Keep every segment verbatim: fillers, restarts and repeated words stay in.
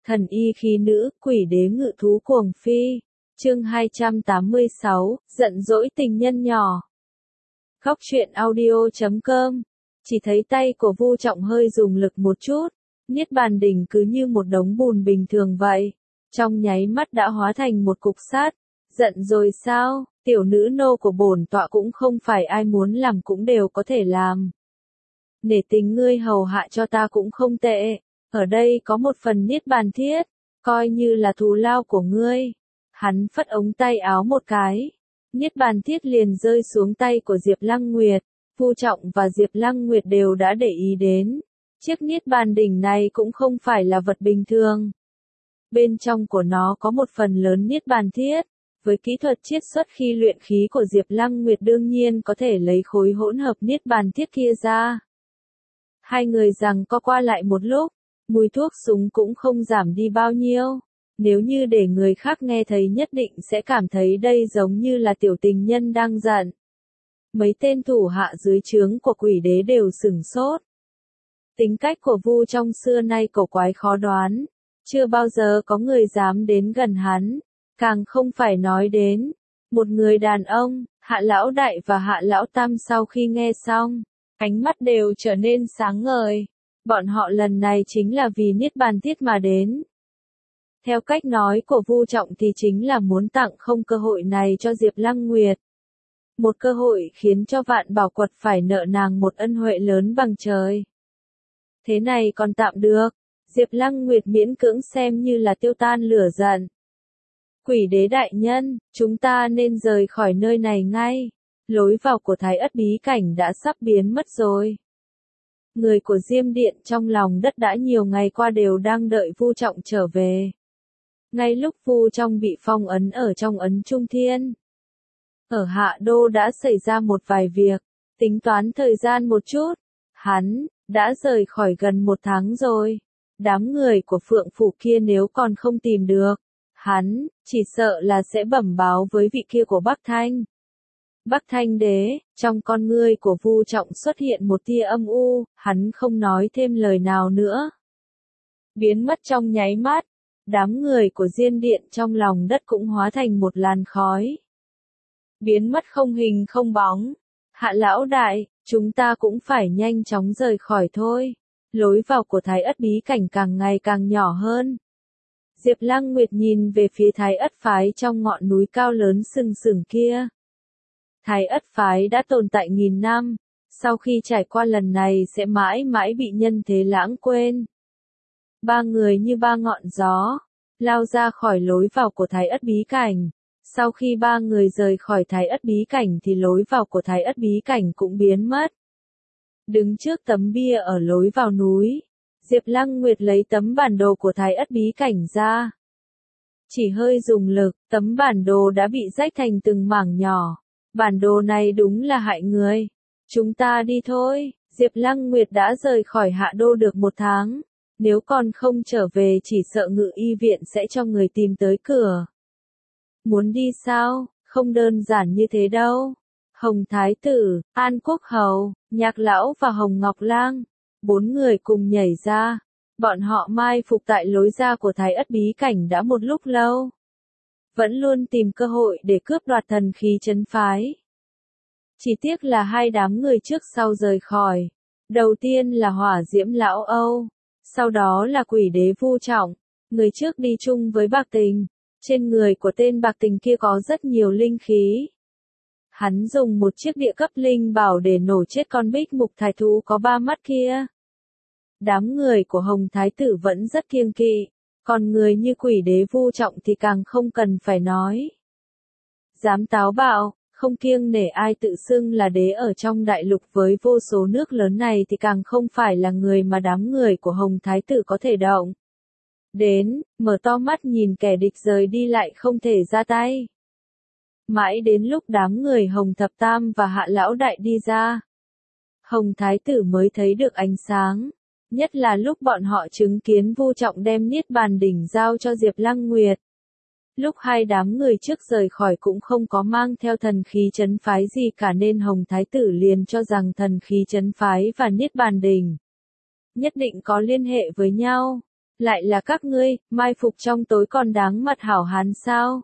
Thần y khí nữ, quỷ đế ngự thú cuồng phi. Chương hai trăm tám mươi sáu, giận dỗi tình nhân nhỏ. Góc truyện audio chấm com. Chỉ thấy tay của Vu Trọng hơi dùng lực một chút, Niết Bàn đỉnh cứ như một đống bùn bình thường vậy, trong nháy mắt đã hóa thành một cục sắt. Giận rồi sao? Tiểu nữ nô của bổn tọa cũng không phải ai muốn làm cũng đều có thể làm. Nể tình ngươi hầu hạ cho ta cũng không tệ, ở đây có một phần Niết Bàn thiết, coi như là thù lao của ngươi. Hắn phất ống tay áo một cái, Niết Bàn thiết liền rơi xuống tay của Diệp Lăng Nguyệt. Vu Trọng và Diệp Lăng Nguyệt đều đã để ý đến, chiếc Niết Bàn đỉnh này cũng không phải là vật bình thường. Bên trong của nó có một phần lớn Niết Bàn thiết, với kỹ thuật chiết xuất khi luyện khí của Diệp Lăng Nguyệt đương nhiên có thể lấy khối hỗn hợp Niết Bàn thiết kia ra. Hai người giằng co qua lại một lúc, mùi thuốc súng cũng không giảm đi bao nhiêu. Nếu như để người khác nghe thấy nhất định sẽ cảm thấy đây giống như là tiểu tình nhân đang giận. Mấy tên thủ hạ dưới trướng của quỷ đế đều sửng sốt. Tính cách của Vu trong xưa nay cổ quái khó đoán, chưa bao giờ có người dám đến gần hắn, càng không phải nói đến một người đàn ông. Hạ lão đại và Hạ lão tam sau khi nghe xong, ánh mắt đều trở nên sáng ngời. Bọn họ lần này chính là vì Niết Bàn thiết mà đến. Theo cách nói của Vu Trọng thì chính là muốn tặng không cơ hội này cho Diệp Lăng Nguyệt. Một cơ hội khiến cho Vạn Bảo Quật phải nợ nàng một ân huệ lớn bằng trời. Thế này còn tạm được, Diệp Lăng Nguyệt miễn cưỡng xem như là tiêu tan lửa giận. Quỷ đế đại nhân, chúng ta nên rời khỏi nơi này ngay. Lối vào của Thái Ất bí cảnh đã sắp biến mất rồi. Người của Diêm Điện trong lòng đất đã nhiều ngày qua đều đang đợi Vu Trọng trở về. Ngay lúc Vu Trọng bị phong ấn ở trong ấn Trung Thiên, ở Hạ Đô đã xảy ra một vài việc, tính toán thời gian một chút, hắn đã rời khỏi gần một tháng rồi. Đám người của Phượng Phủ kia nếu còn không tìm được, hắn chỉ sợ là sẽ bẩm báo với vị kia của Bắc Thanh. Bắc Thanh đế, trong con ngươi của Vu Trọng xuất hiện một tia âm u, hắn không nói thêm lời nào nữa. Biến mất trong nháy mắt, đám người của Diên Điện trong lòng đất cũng hóa thành một làn khói. Biến mất không hình không bóng. Hạ lão đại, chúng ta cũng phải nhanh chóng rời khỏi thôi. Lối vào của Thái Ất bí cảnh càng ngày càng nhỏ hơn. Diệp Lăng Nguyệt nhìn về phía Thái Ất phái trong ngọn núi cao lớn sừng sững kia. Thái Ất phái đã tồn tại nghìn năm, sau khi trải qua lần này sẽ mãi mãi bị nhân thế lãng quên. Ba người như ba ngọn gió, lao ra khỏi lối vào của Thái Ất bí cảnh. Sau khi ba người rời khỏi Thái Ất bí cảnh thì lối vào của Thái Ất bí cảnh cũng biến mất. Đứng trước tấm bia ở lối vào núi, Diệp Lăng Nguyệt lấy tấm bản đồ của Thái Ất bí cảnh ra. Chỉ hơi dùng lực, tấm bản đồ đã bị rách thành từng mảng nhỏ. Bản đồ này đúng là hại người. Chúng ta đi thôi. Diệp Lăng Nguyệt đã rời khỏi Hạ Đô được một tháng. Nếu còn không trở về chỉ sợ Ngự y viện sẽ cho người tìm tới cửa. Muốn đi sao? Không đơn giản như thế đâu. Hồng Thái Tử, An Quốc Hầu, Nhạc Lão và Hồng Ngọc Lang, bốn người cùng nhảy ra. Bọn họ mai phục tại lối ra của Thái Ất bí cảnh đã một lúc lâu. Vẫn luôn tìm cơ hội để cướp đoạt thần khí trấn phái. Chỉ tiếc là hai đám người trước sau rời khỏi. Đầu tiên là Hỏa Diễm Lão Âu, sau đó là Quỷ đế Vu Trọng. Người trước đi chung với Bạc Tình. Trên người của tên Bạc Tình kia có rất nhiều linh khí. Hắn dùng một chiếc địa cấp linh bảo để nổ chết con bích mục thái thú có ba mắt kia. Đám người của Hồng Thái Tử vẫn rất kiêng kỵ, còn người như Quỷ đế Vu Trọng thì càng không cần phải nói. Dám táo bạo, không kiêng nể ai tự xưng là đế ở trong đại lục với vô số nước lớn này thì càng không phải là người mà đám người của Hồng Thái Tử có thể động đến, mở to mắt nhìn kẻ địch rời đi lại không thể ra tay. Mãi đến lúc đám người Hồng Thập Tam và Hạ Lão Đại đi ra, Hồng Thái Tử mới thấy được ánh sáng, nhất là lúc bọn họ chứng kiến Vu Trọng đem Niết Bàn đỉnh giao cho Diệp Lăng Nguyệt. Lúc hai đám người trước rời khỏi cũng không có mang theo thần khí trấn phái gì cả nên Hồng Thái Tử liền cho rằng thần khí trấn phái và Niết Bàn đỉnh nhất định có liên hệ với nhau. Lại là các ngươi, mai phục trong tối còn đáng mặt hảo hán sao?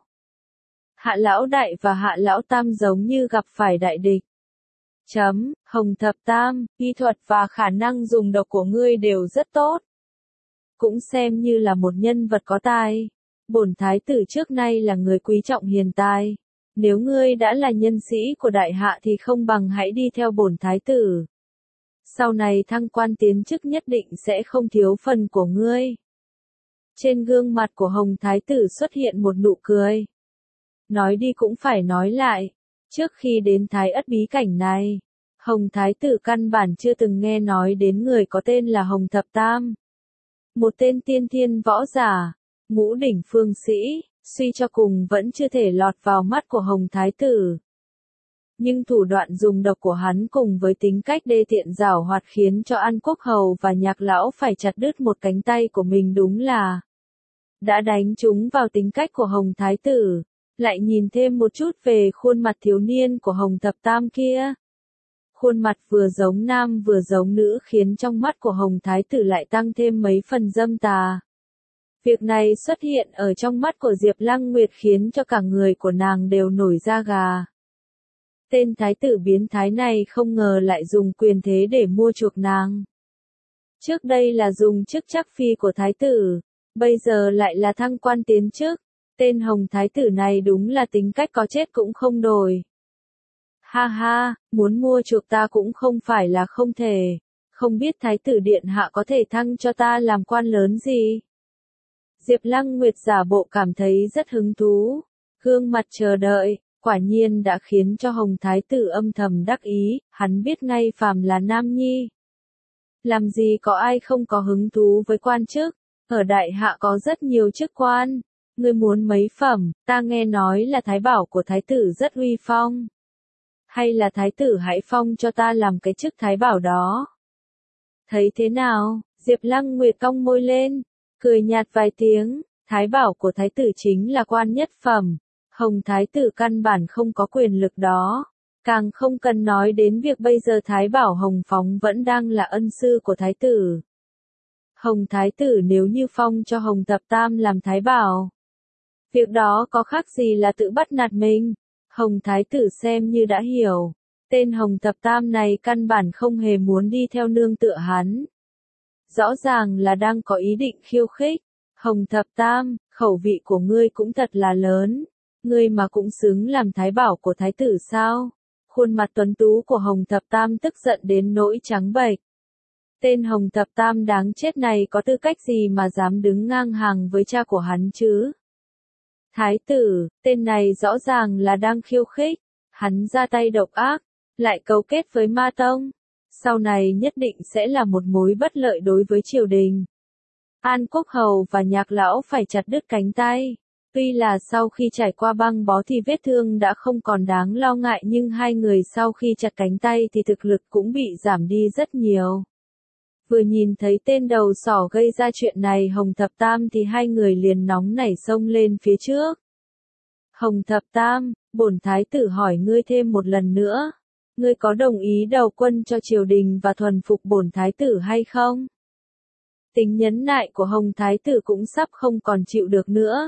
Hạ lão đại và hạ lão tam giống như gặp phải đại địch. Chấm, Hồng Thập Tam, kỹ thuật và khả năng dùng độc của ngươi đều rất tốt. Cũng xem như là một nhân vật có tài. Bổn thái tử trước nay là người quý trọng hiền tài. Nếu ngươi đã là nhân sĩ của đại hạ thì không bằng hãy đi theo bổn thái tử. Sau này thăng quan tiến chức nhất định sẽ không thiếu phần của ngươi. Trên gương mặt của Hồng thái tử xuất hiện một nụ cười. Nói đi cũng phải nói lại. Trước khi đến Thái Ất bí cảnh này, Hồng thái tử căn bản chưa từng nghe nói đến người có tên là Hồng Thập Tam. Một tên tiên thiên võ giả, ngũ đỉnh phương sĩ, suy cho cùng vẫn chưa thể lọt vào mắt của Hồng thái tử. Nhưng thủ đoạn dùng độc của hắn cùng với tính cách đê tiện giảo hoạt khiến cho An Quốc Hầu và Nhạc lão phải chặt đứt một cánh tay của mình, đúng là đã đánh trúng vào tính cách của Hồng thái tử. Lại nhìn thêm một chút về khuôn mặt thiếu niên của Hồng Thập Tam kia. Khuôn mặt vừa giống nam vừa giống nữ khiến trong mắt của Hồng thái tử lại tăng thêm mấy phần dâm tà. Việc này xuất hiện ở trong mắt của Diệp Lăng Nguyệt khiến cho cả người của nàng đều nổi da gà. Tên thái tử biến thái này không ngờ lại dùng quyền thế để mua chuộc nàng. Trước đây là dùng chức trắc phi của thái tử, bây giờ lại là thăng quan tiến chức. Tên Hồng thái tử này đúng là tính cách có chết cũng không đổi. Ha ha, muốn mua chuộc ta cũng không phải là không thể. Không biết thái tử điện hạ có thể thăng cho ta làm quan lớn gì? Diệp Lăng Nguyệt giả bộ cảm thấy rất hứng thú. Gương mặt chờ đợi, quả nhiên đã khiến cho Hồng thái tử âm thầm đắc ý, hắn biết ngay phàm là nam nhi. Làm gì có ai không có hứng thú với quan chức, ở đại hạ có rất nhiều chức quan. Ngươi muốn mấy phẩm, ta nghe nói là thái bảo của thái tử rất uy phong. Hay là thái tử hãy phong cho ta làm cái chức thái bảo đó. Thấy thế nào, Diệp Lăng Nguyệt cong môi lên, cười nhạt vài tiếng, thái bảo của thái tử chính là quan nhất phẩm. Hồng thái tử căn bản không có quyền lực đó. Càng không cần nói đến việc bây giờ thái bảo Hồng Phóng vẫn đang là ân sư của thái tử. Hồng thái tử nếu như phong cho Hồng Thập Tam làm thái bảo, việc đó có khác gì là tự bắt nạt mình. Hồng thái tử xem như đã hiểu. Tên Hồng Thập Tam này căn bản không hề muốn đi theo nương tựa hắn. Rõ ràng là đang có ý định khiêu khích. Hồng Thập Tam, khẩu vị của ngươi cũng thật là lớn. Ngươi mà cũng xứng làm thái bảo của thái tử sao? Khuôn mặt tuấn tú của Hồng Thập Tam tức giận đến nỗi trắng bệch. Tên Hồng Thập Tam đáng chết này có tư cách gì mà dám đứng ngang hàng với cha của hắn chứ? Thái tử, tên này rõ ràng là đang khiêu khích. Hắn ra tay độc ác, lại cấu kết với Ma Tông. Sau này nhất định sẽ là một mối bất lợi đối với triều đình. An Quốc Hầu và Nhạc lão phải chặt đứt cánh tay. Tuy là sau khi trải qua băng bó thì vết thương đã không còn đáng lo ngại, nhưng hai người sau khi chặt cánh tay thì thực lực cũng bị giảm đi rất nhiều. Vừa nhìn thấy tên đầu sỏ gây ra chuyện này Hồng Thập Tam thì hai người liền nóng nảy xông lên phía trước. Hồng Thập Tam, bổn thái tử hỏi ngươi thêm một lần nữa. Ngươi có đồng ý đầu quân cho triều đình và thuần phục bổn thái tử hay không? Tính nhẫn nại của Hồng thái tử cũng sắp không còn chịu được nữa.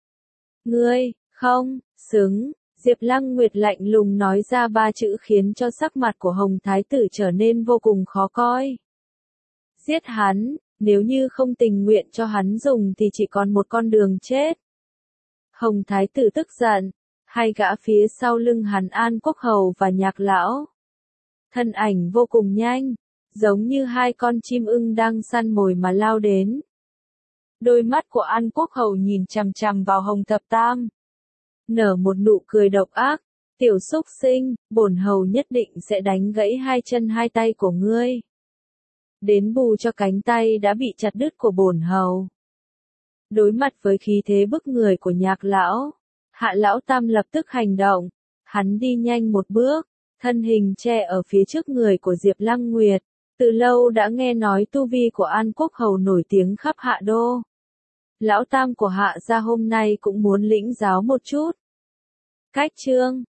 Ngươi, không, xứng. Diệp Lăng Nguyệt lạnh lùng nói ra ba chữ khiến cho sắc mặt của Hồng thái tử trở nên vô cùng khó coi. Giết hắn, nếu như không tình nguyện cho hắn dùng thì chỉ còn một con đường chết. Hồng thái tử tức giận, hai gã phía sau lưng hắn An Quốc Hầu và Nhạc lão. Thân ảnh vô cùng nhanh, giống như hai con chim ưng đang săn mồi mà lao đến. Đôi mắt của An Quốc Hầu nhìn chằm chằm vào Hồng Thập Tam, nở một nụ cười độc ác, tiểu xúc sinh, bổn hầu nhất định sẽ đánh gãy hai chân hai tay của ngươi. Đến bù cho cánh tay đã bị chặt đứt của bổn hầu. Đối mặt với khí thế bức người của Nhạc lão, Hạ lão tam lập tức hành động, hắn đi nhanh một bước, thân hình che ở phía trước người của Diệp Lăng Nguyệt, từ lâu đã nghe nói tu vi của An Quốc Hầu nổi tiếng khắp Hạ đô. Lão tam của Hạ gia hôm nay cũng muốn lĩnh giáo một chút. Cách chương